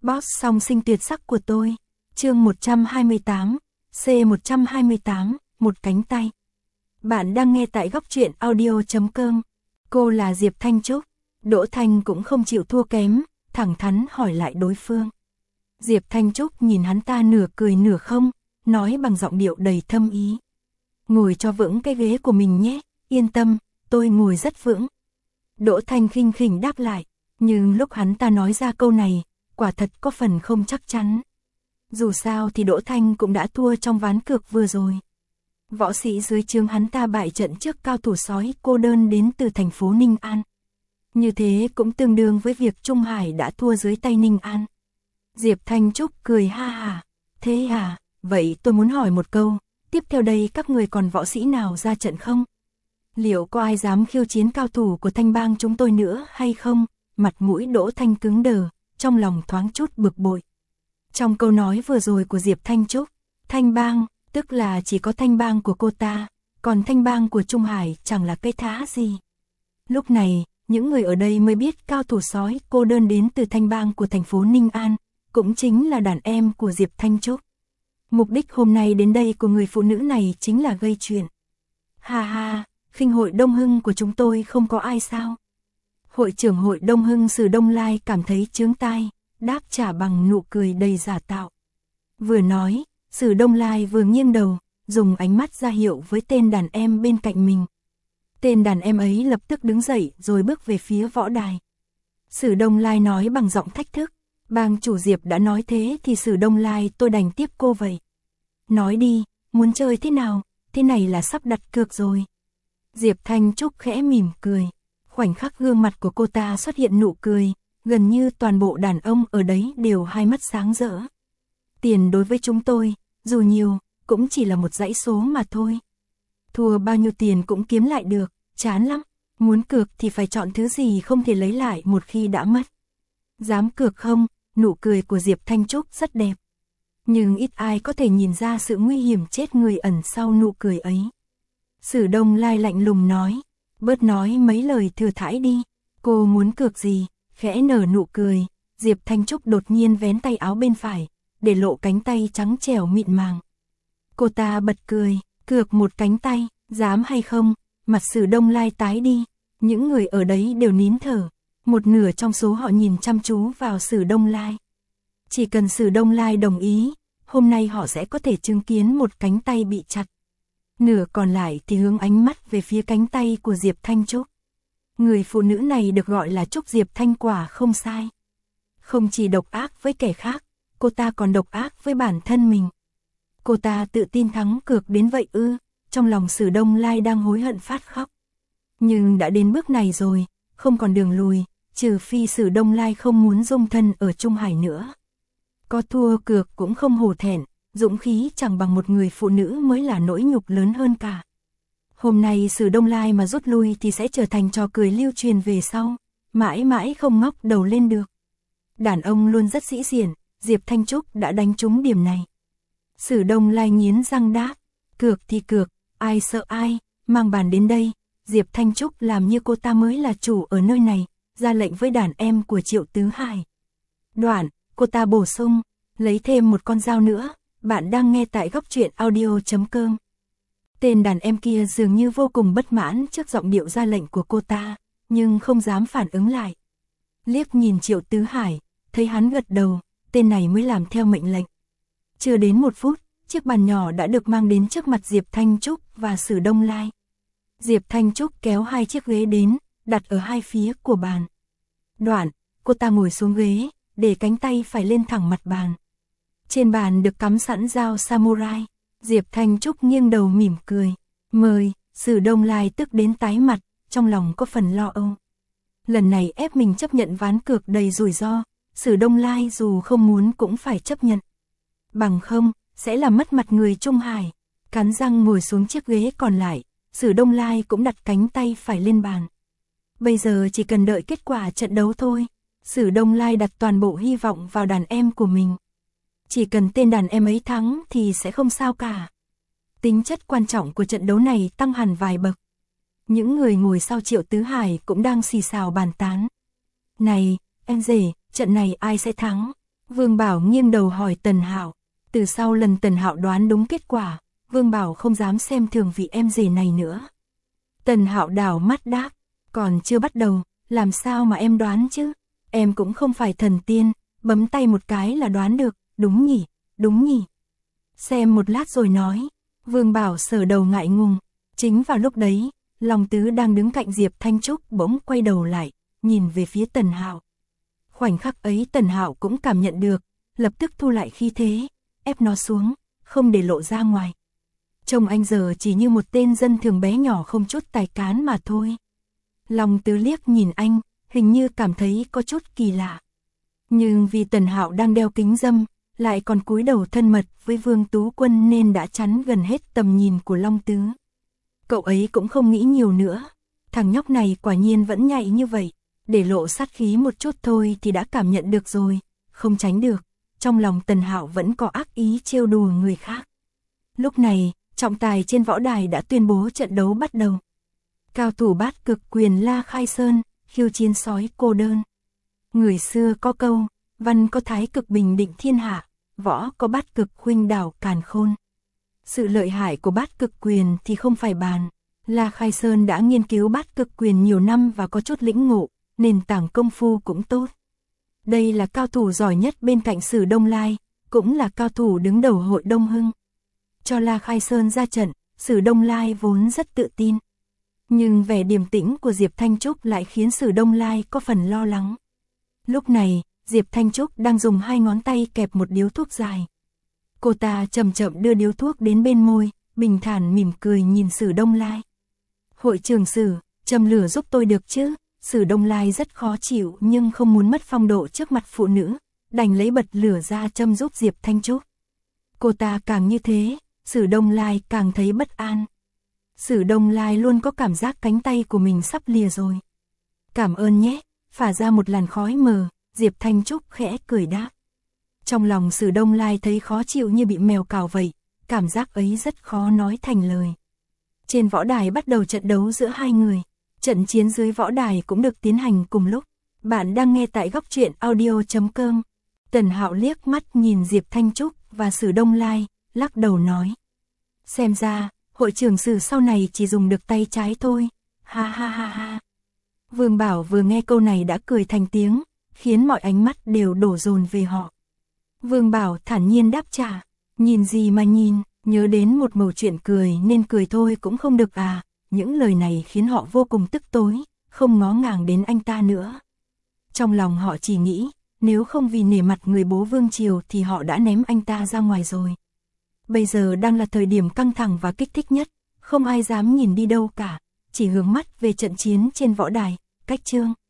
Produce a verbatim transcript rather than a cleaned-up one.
Boss song sinh tuyệt sắc của tôi. Chương một trăm hai mươi tám, C một trăm hai mươi tám, một cánh tay. Bạn đang nghe tại góc truyện audio chấm com. Cô là Diệp Thanh Trúc. Đỗ Thanh cũng không chịu thua kém, thẳng thắn hỏi lại đối phương. Diệp Thanh Trúc nhìn hắn ta nửa cười nửa không, nói bằng giọng điệu đầy thâm ý. Ngồi cho vững cái ghế của mình nhé, yên tâm, tôi ngồi rất vững. Đỗ Thanh khinh khỉnh đáp lại, nhưng lúc hắn ta nói ra câu này, quả thật có phần không chắc chắn. Dù sao thì Đỗ Thanh cũng đã thua trong ván cược vừa rồi. Võ sĩ dưới trướng hắn ta bại trận trước cao thủ sói cô đơn đến từ thành phố Ninh An. Như thế cũng tương đương với việc Trung Hải đã thua dưới tay Ninh An. Diệp Thanh Trúc cười ha hà. Thế à, vậy tôi muốn hỏi một câu, tiếp theo đây các người còn võ sĩ nào ra trận không? Liệu có ai dám khiêu chiến cao thủ của Thanh Bang chúng tôi nữa hay không? Mặt mũi Đỗ Thanh cứng đờ, trong lòng thoáng chút bực bội. Trong câu nói vừa rồi của Diệp Thanh Trúc, Thanh Bang, tức là chỉ có Thanh Bang của cô ta, còn Thanh Bang của Trung Hải chẳng là cái thá gì. Lúc này, những người ở đây mới biết cao thủ sói cô đơn đến từ Thanh Bang của thành phố Ninh An, cũng chính là đàn em của Diệp Thanh Trúc. Mục đích hôm nay đến đây của người phụ nữ này chính là gây chuyện. Ha ha, khinh hội Đông Hưng của chúng tôi không có ai sao? Hội trưởng hội Đông Hưng Sử Đông Lai cảm thấy chướng tai, đáp trả bằng nụ cười đầy giả tạo. Vừa nói, Sử Đông Lai vừa nghiêng đầu, dùng ánh mắt ra hiệu với tên đàn em bên cạnh mình. Tên đàn em ấy lập tức đứng dậy rồi bước về phía võ đài. Sử Đông Lai nói bằng giọng thách thức, bang chủ Diệp đã nói thế thì Sử Đông Lai tôi đành tiếp cô vậy. Nói đi, muốn chơi thế nào, thế này là sắp đặt cược rồi. Diệp Thanh Trúc khẽ mỉm cười, khoảnh khắc gương mặt của cô ta xuất hiện nụ cười, gần như toàn bộ đàn ông ở đấy đều hai mắt sáng rỡ. Tiền đối với chúng tôi, dù nhiều, cũng chỉ là một dãy số mà thôi. Thua bao nhiêu tiền cũng kiếm lại được, chán lắm, muốn cược thì phải chọn thứ gì không thể lấy lại một khi đã mất. Dám cược không? Nụ cười của Diệp Thanh Trúc rất đẹp. Nhưng ít ai có thể nhìn ra sự nguy hiểm chết người ẩn sau nụ cười ấy. Sử Đông Lai lạnh lùng nói, bớt nói mấy lời thừa thãi đi, cô muốn cược gì? Khẽ nở nụ cười, Diệp Thanh Trúc đột nhiên vén tay áo bên phải, để lộ cánh tay trắng trẻo mịn màng. Cô ta bật cười, cược một cánh tay, dám hay không? Mặt Sử Đông Lai tái đi, những người ở đấy đều nín thở, một nửa trong số họ nhìn chăm chú vào Sử Đông Lai. Chỉ cần Sử Đông Lai đồng ý, hôm nay họ sẽ có thể chứng kiến một cánh tay bị chặt. Nửa còn lại thì hướng ánh mắt về phía cánh tay của Diệp Thanh Trúc. Người phụ nữ này được gọi là Trúc Diệp Thanh quả không sai. Không chỉ độc ác với kẻ khác, cô ta còn độc ác với bản thân mình. Cô ta tự tin thắng cược đến vậy ư? Trong lòng Sử Đông Lai đang hối hận phát khóc. Nhưng đã đến bước này rồi, không còn đường lùi, trừ phi Sử Đông Lai không muốn dung thân ở Trung Hải nữa. Có thua cược cũng không hổ thẹn, dũng khí chẳng bằng một người phụ nữ mới là nỗi nhục lớn hơn cả. Hôm nay Sử Đông Lai mà rút lui thì sẽ trở thành trò cười lưu truyền về sau, mãi mãi không ngóc đầu lên được. Đàn ông luôn rất sĩ diện, Diệp Thanh Trúc đã đánh trúng điểm này. Sử Đông Lai nghiến răng đáp, cược thì cược, ai sợ ai, mang bàn đến đây. Diệp Thanh Trúc làm như cô ta mới là chủ ở nơi này, ra lệnh với đàn em của Triệu Tứ Hải. Đoạn, cô ta bổ sung, lấy thêm một con dao nữa, bạn đang nghe tại góc truyện audio chấm com. Tên đàn em kia dường như vô cùng bất mãn trước giọng điệu ra lệnh của cô ta, nhưng không dám phản ứng lại. Liếc nhìn Triệu Tứ Hải, thấy hắn gật đầu, tên này mới làm theo mệnh lệnh. Chưa đến một phút, chiếc bàn nhỏ đã được mang đến trước mặt Diệp Thanh Trúc và Sử Đông Lai. Diệp Thanh Trúc kéo hai chiếc ghế đến, đặt ở hai phía của bàn. Đoạn, cô ta ngồi xuống ghế, để cánh tay phải lên thẳng mặt bàn. Trên bàn được cắm sẵn dao samurai. Diệp Thanh Trúc nghiêng đầu mỉm cười. Mời, Sử Đông Lai tức đến tái mặt, trong lòng có phần lo âu. Lần này ép mình chấp nhận ván cược đầy rủi ro, Sử Đông Lai dù không muốn cũng phải chấp nhận. Bằng không, sẽ làm mất mặt người Trung Hải. Cắn răng ngồi xuống chiếc ghế còn lại, Sử Đông Lai cũng đặt cánh tay phải lên bàn. Bây giờ chỉ cần đợi kết quả trận đấu thôi. Sử Đông Lai đặt toàn bộ hy vọng vào đàn em của mình. Chỉ cần tên đàn em ấy thắng thì sẽ không sao cả. Tính chất quan trọng của trận đấu này tăng hẳn vài bậc. Những người ngồi sau Triệu Tứ Hải cũng đang xì xào bàn tán. Này, em rể, trận này ai sẽ thắng? Vương Bảo nghiêng đầu hỏi Tần Hạo. Từ sau lần Tần Hạo đoán đúng kết quả, Vương Bảo không dám xem thường vị em rể này nữa. Tần Hạo đảo mắt đáp, còn chưa bắt đầu, làm sao mà em đoán chứ? Em cũng không phải thần tiên, bấm tay một cái là đoán được, đúng nhỉ, đúng nhỉ. Xem một lát rồi nói. Vương Bảo sờ đầu ngại ngùng. Chính vào lúc đấy, Long Tứ đang đứng cạnh Diệp Thanh Trúc bỗng quay đầu lại, nhìn về phía Tần Hạo. Khoảnh khắc ấy Tần Hạo cũng cảm nhận được, lập tức thu lại khí thế, ép nó xuống, không để lộ ra ngoài. Trông anh giờ chỉ như một tên dân thường bé nhỏ không chút tài cán mà thôi. Long Tứ liếc nhìn anh, hình như cảm thấy có chút kỳ lạ. Nhưng vì Tần Hạo đang đeo kính râm, lại còn cúi đầu thân mật với Vương Tú Quân nên đã chắn gần hết tầm nhìn của Long Tứ. Cậu ấy cũng không nghĩ nhiều nữa. Thằng nhóc này quả nhiên vẫn nhạy như vậy. Để lộ sát khí một chút thôi thì đã cảm nhận được rồi. Không tránh được. Trong lòng Tần Hạo vẫn có ác ý trêu đùa người khác. Lúc này, trọng tài trên võ đài đã tuyên bố trận đấu bắt đầu. Cao thủ bát cực quyền La Khai Sơn, khiêu chiến sói cô đơn. Người xưa có câu, văn có thái cực bình định thiên hạ, võ có bát cực khuynh đảo càn khôn. Sự lợi hại của bát cực quyền thì không phải bàn. La Khai Sơn đã nghiên cứu bát cực quyền nhiều năm và có chút lĩnh ngộ, nền tảng công phu cũng tốt. Đây là cao thủ giỏi nhất bên cạnh Sử Đông Lai, cũng là cao thủ đứng đầu hội Đông Hưng. Cho La Khai Sơn ra trận, Sử Đông Lai vốn rất tự tin. Nhưng vẻ điềm tĩnh của Diệp Thanh Trúc lại khiến Sử Đông Lai có phần lo lắng. Lúc này, Diệp Thanh Trúc đang dùng hai ngón tay kẹp một điếu thuốc dài. Cô ta chậm chậm đưa điếu thuốc đến bên môi, bình thản mỉm cười nhìn Sử Đông Lai. Hội trưởng Sử, châm lửa giúp tôi được chứ? Sử Đông Lai rất khó chịu nhưng không muốn mất phong độ trước mặt phụ nữ, đành lấy bật lửa ra châm giúp Diệp Thanh Trúc. Cô ta càng như thế, Sử Đông Lai càng thấy bất an. Sử Đông Lai luôn có cảm giác cánh tay của mình sắp lìa rồi. Cảm ơn nhé, phả ra một làn khói mờ, Diệp Thanh Trúc khẽ cười đáp. Trong lòng Sử Đông Lai thấy khó chịu như bị mèo cào vậy, cảm giác ấy rất khó nói thành lời. Trên võ đài bắt đầu trận đấu giữa hai người, trận chiến dưới võ đài cũng được tiến hành cùng lúc. Bạn đang nghe tại góc truyện audio chấm com. Tần Hạo liếc mắt nhìn Diệp Thanh Trúc và Sử Đông Lai, lắc đầu nói. Xem ra, hội trưởng Sử sau này chỉ dùng được tay trái thôi, ha ha ha ha. Vương Bảo vừa nghe câu này đã cười thành tiếng, khiến mọi ánh mắt đều đổ dồn về họ. Vương Bảo thản nhiên đáp trả, nhìn gì mà nhìn, nhớ đến một mẩu chuyện cười nên cười thôi cũng không được à. Những lời này khiến họ vô cùng tức tối, không ngó ngàng đến anh ta nữa. Trong lòng họ chỉ nghĩ, nếu không vì nể mặt người bố Vương Triều thì họ đã ném anh ta ra ngoài rồi. Bây giờ đang là thời điểm căng thẳng và kích thích nhất, không ai dám nhìn đi đâu cả, chỉ hướng mắt về trận chiến trên võ đài, cách chương.